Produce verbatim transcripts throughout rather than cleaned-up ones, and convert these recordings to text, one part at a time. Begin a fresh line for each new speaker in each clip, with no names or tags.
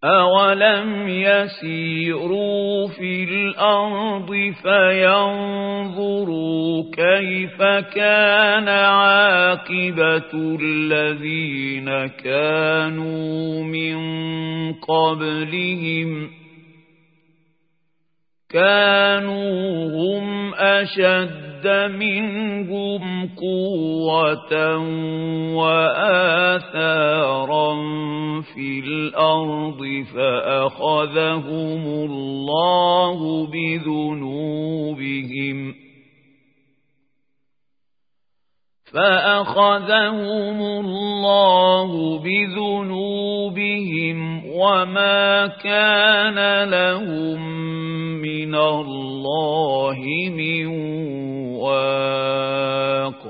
أَوَلَمْ يَسِيرُوا فِي الْأَرْضِ فَيَنظُرُوا كَيْفَ كَانَ عَاقِبَةُ الَّذِينَ كَانُوا مِنْ قَبْلِهِمْ كَانُوا هُمْ أَشَدَّ مِنْهُمْ قُوَّةً وَآثَارًا فِي الْأَرْضِ فَأَخَذَهُمُ اللَّهُ بِذُنُوبِهِمْ فَأَخَذَهُمُ اللَّهُ بِذُنُوبِهِمْ وَمَا كَانَ لَهُم مِّنَ اللَّهِ مِن وَاقٍ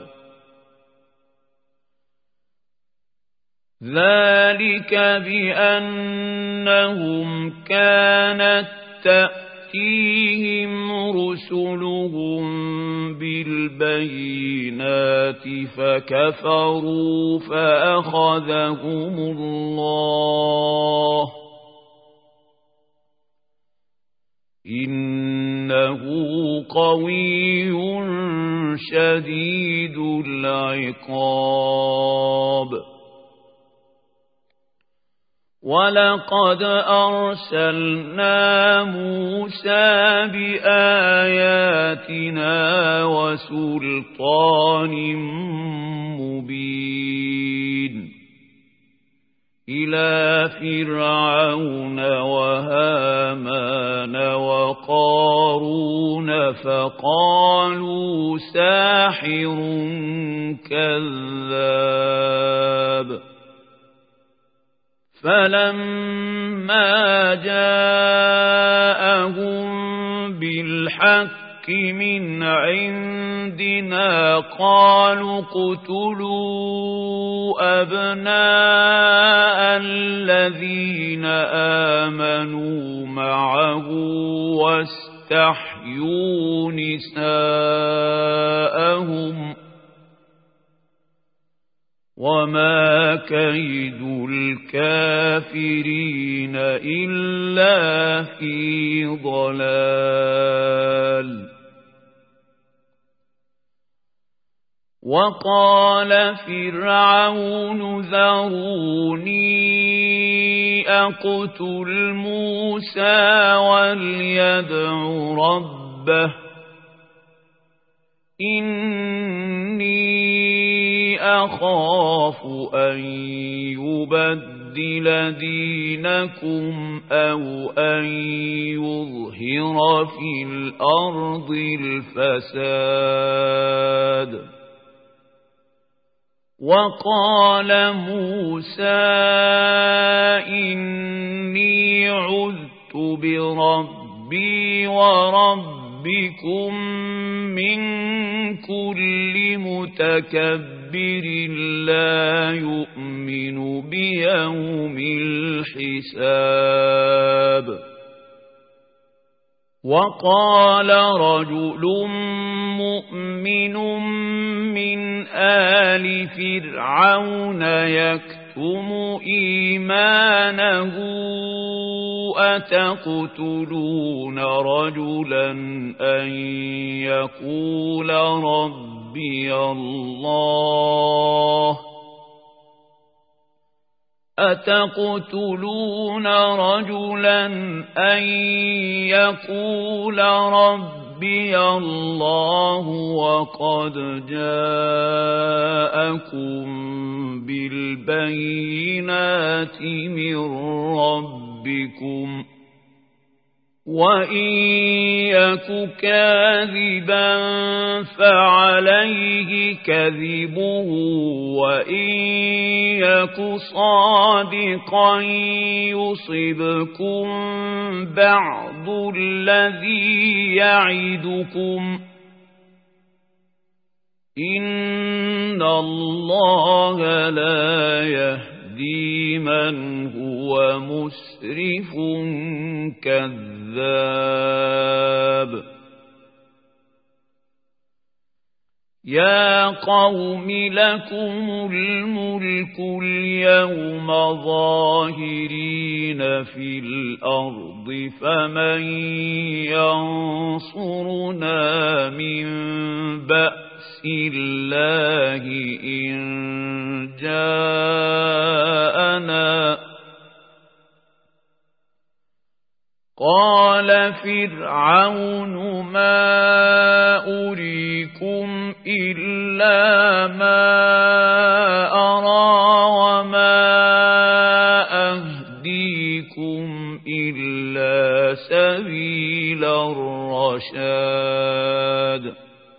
ذَلِكَ بِأَنَّهُمْ كَانَتْ تَأْتِيهِمْ رُسُلُهُم بِالْبَيِّنَاتِ فَكَفَرُوا فَأَخَذَهُمُ اللَّهُ إِنَّهُ قَوِيٌّ شَدِيدُ الْعِقَابِ وَلَقَدْ أَرْسَلْنَا مُوسَى بِآيَاتِنَا وَسُلْطَانٍ مُبِينٍ إِلَى فِرْعَوْنَ وَهَامَانَ وَقَارُونَ فَقَالُوا سَاحِرٌ كَذَّابٌ فَلَمَّا جَاءَهُم بِالْحَقِّ مِنْ عِندِنَا قَالُوا اقْتُلُوا أَبْنَاءَ الَّذِينَ آمَنُوا مَعَهُ وَاسْتَحْيُوا نِسَاءَهُمْ وَمَا كَيْدُ الْكَافِرِينَ إِلَّا فِي ضَلَالٍ وَقَالَ فِرْعَوْنُ ذَرُونِي أَقْتُلْ مُوسَى وَلْيَدْعُ رَبَّهُ إِنِّي أَخَافُ أَن يُبَدِّلَ دِينَكُمْ أَوْ أَن يُظْهِرَ فِي الْأَرْضِ الْفَسَادَ وَقَالَ مُوسَى إِنِّي عُذْتُ بِرَبِّي وَرَبِّكُمْ مِنْ كُلِّ مُتَكَبِّرٍ لَا يُؤْمِنُ بِيَوْمِ الْحِسَابِ وَقَالَ رَجُلٌ مُؤْمِنٌ مِّنْ آلِ فِرْعَوْنَ يَكْتُمُ إِيمَانَهُ أَتَقْتُلُونَ رَجُلًا أَن يَقُولَ رَبِّيَ اللَّهُ أَتَقْتُلُونَ رَجُلًا أَن يَقُولَ رَبِّيَ اللَّهُ وَقَدْ جَاءَكُم بِالْبَيِّنَاتِ مِن رَّبِّكُمْ وَإِن يَكُ كَاذِبًا فَعَلَيْهِ كَذِبُهُ وَإِن يَكُ صَادِقًا يُصِبْكُم بَعْضُ الَّذِي يَعِدُكُمْ إِنَّ اللَّهَ لَا يَهْدِي مَنْ هُوَ مُسْرِفٌ كَذَّابٌ يا قوم لكم الملك اليوم ظاهرين في الأرض فمن ينصرنا من بأس الله إن جاءنا قال فرعون ما أريكم إلا ما أرى وما أهديكم إلا سبيل الرشاد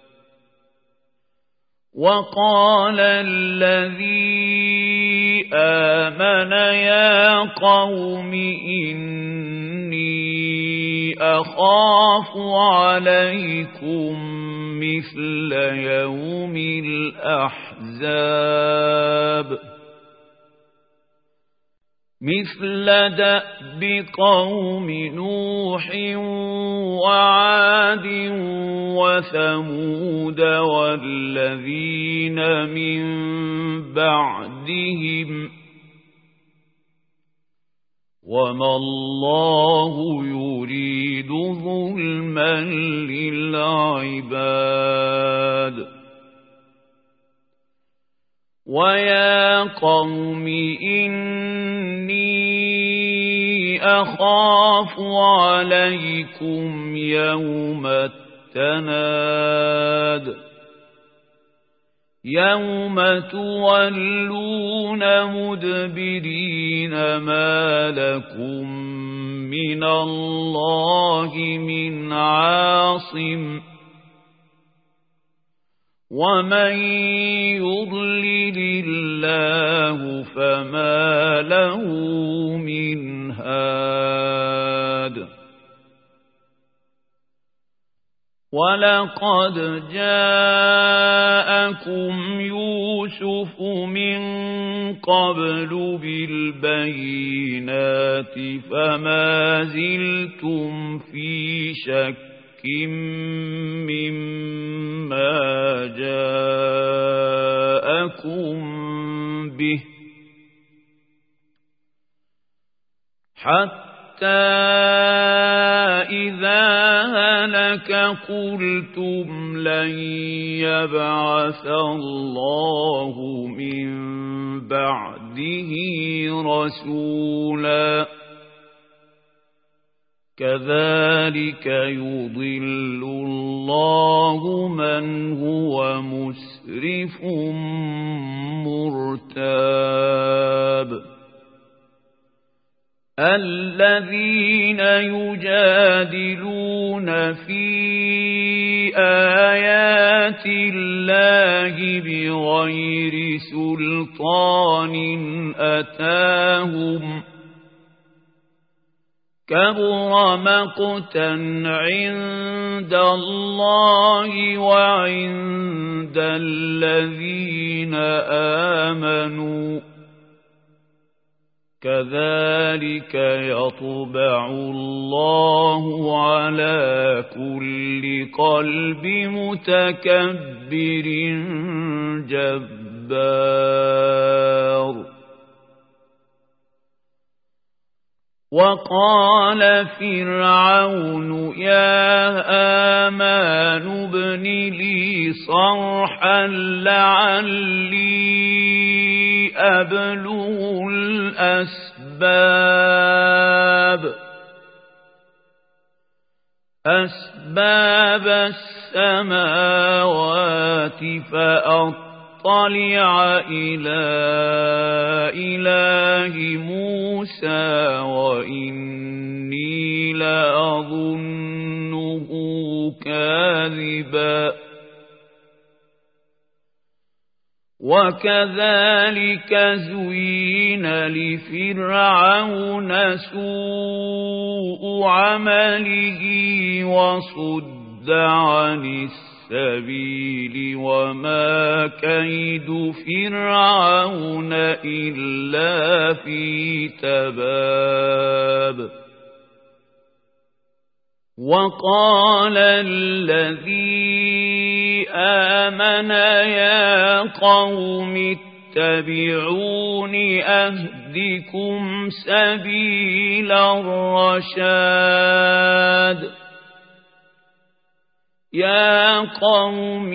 وقال الذي آمن يا قوم إني أخاف عليكم مثل يوم الأحزاب مثل دأب قوم نوح وعاد وثمود والذين من بعدهم وما الله يريد ظلما للعباد ويا قوم إني أخاف عليكم يوم التناد يوم تولون مدبرين ما لكم من الله من عاصم ومن يضلل الله فما له من هاد ولقد جاءكم يوسف من قبل بالبينات فما زلتم في شك مما جاءكم به حتى إذا هلك قلتم لن يبعث الله من بعده رسولا كذلك يضل الله من هو مسرف مرتاب الذين يجادلون في آيات الله بغير سلطان أتاهم كبر مقتا عند الله وعند الذين آمنوا كذلك يطبع الله على كل قلب متكبر جبار وقال فرعون يا آمان ابن لي صرحا لعلي أبلغ الأسباب أسباب السماوات فأطلع إلى إله موسى وإني لأظنه كاذبا وكذلك زين لفرعون سوء عمله وصد عن السبيل وما كيد فرعون إلا في تباب وقال الذي آمن يا قوم اتبعون أهدكم سبيل الرشاد يا قوم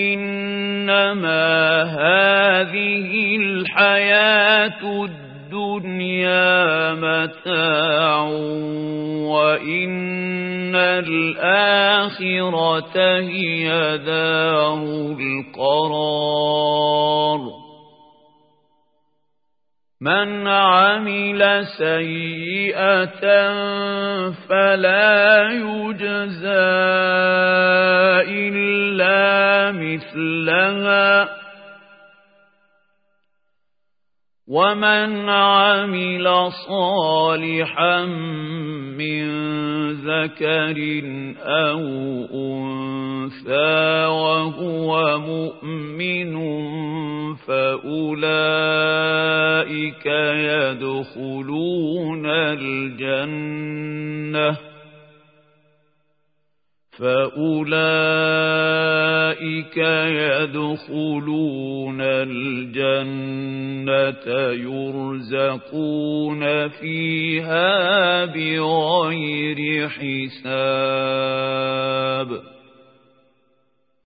إنما هذه الحياة الدنيا متاع وإن الآخرة هي دار القرار من عمل سيئة فلا يجزى إلا مثلها ومن عمل صالحا من ذكر أو أنثى وهو مؤمن فأولئك يدخلون الجنة فأولئك يدخلون الجنة يرزقون فيها بغير حساب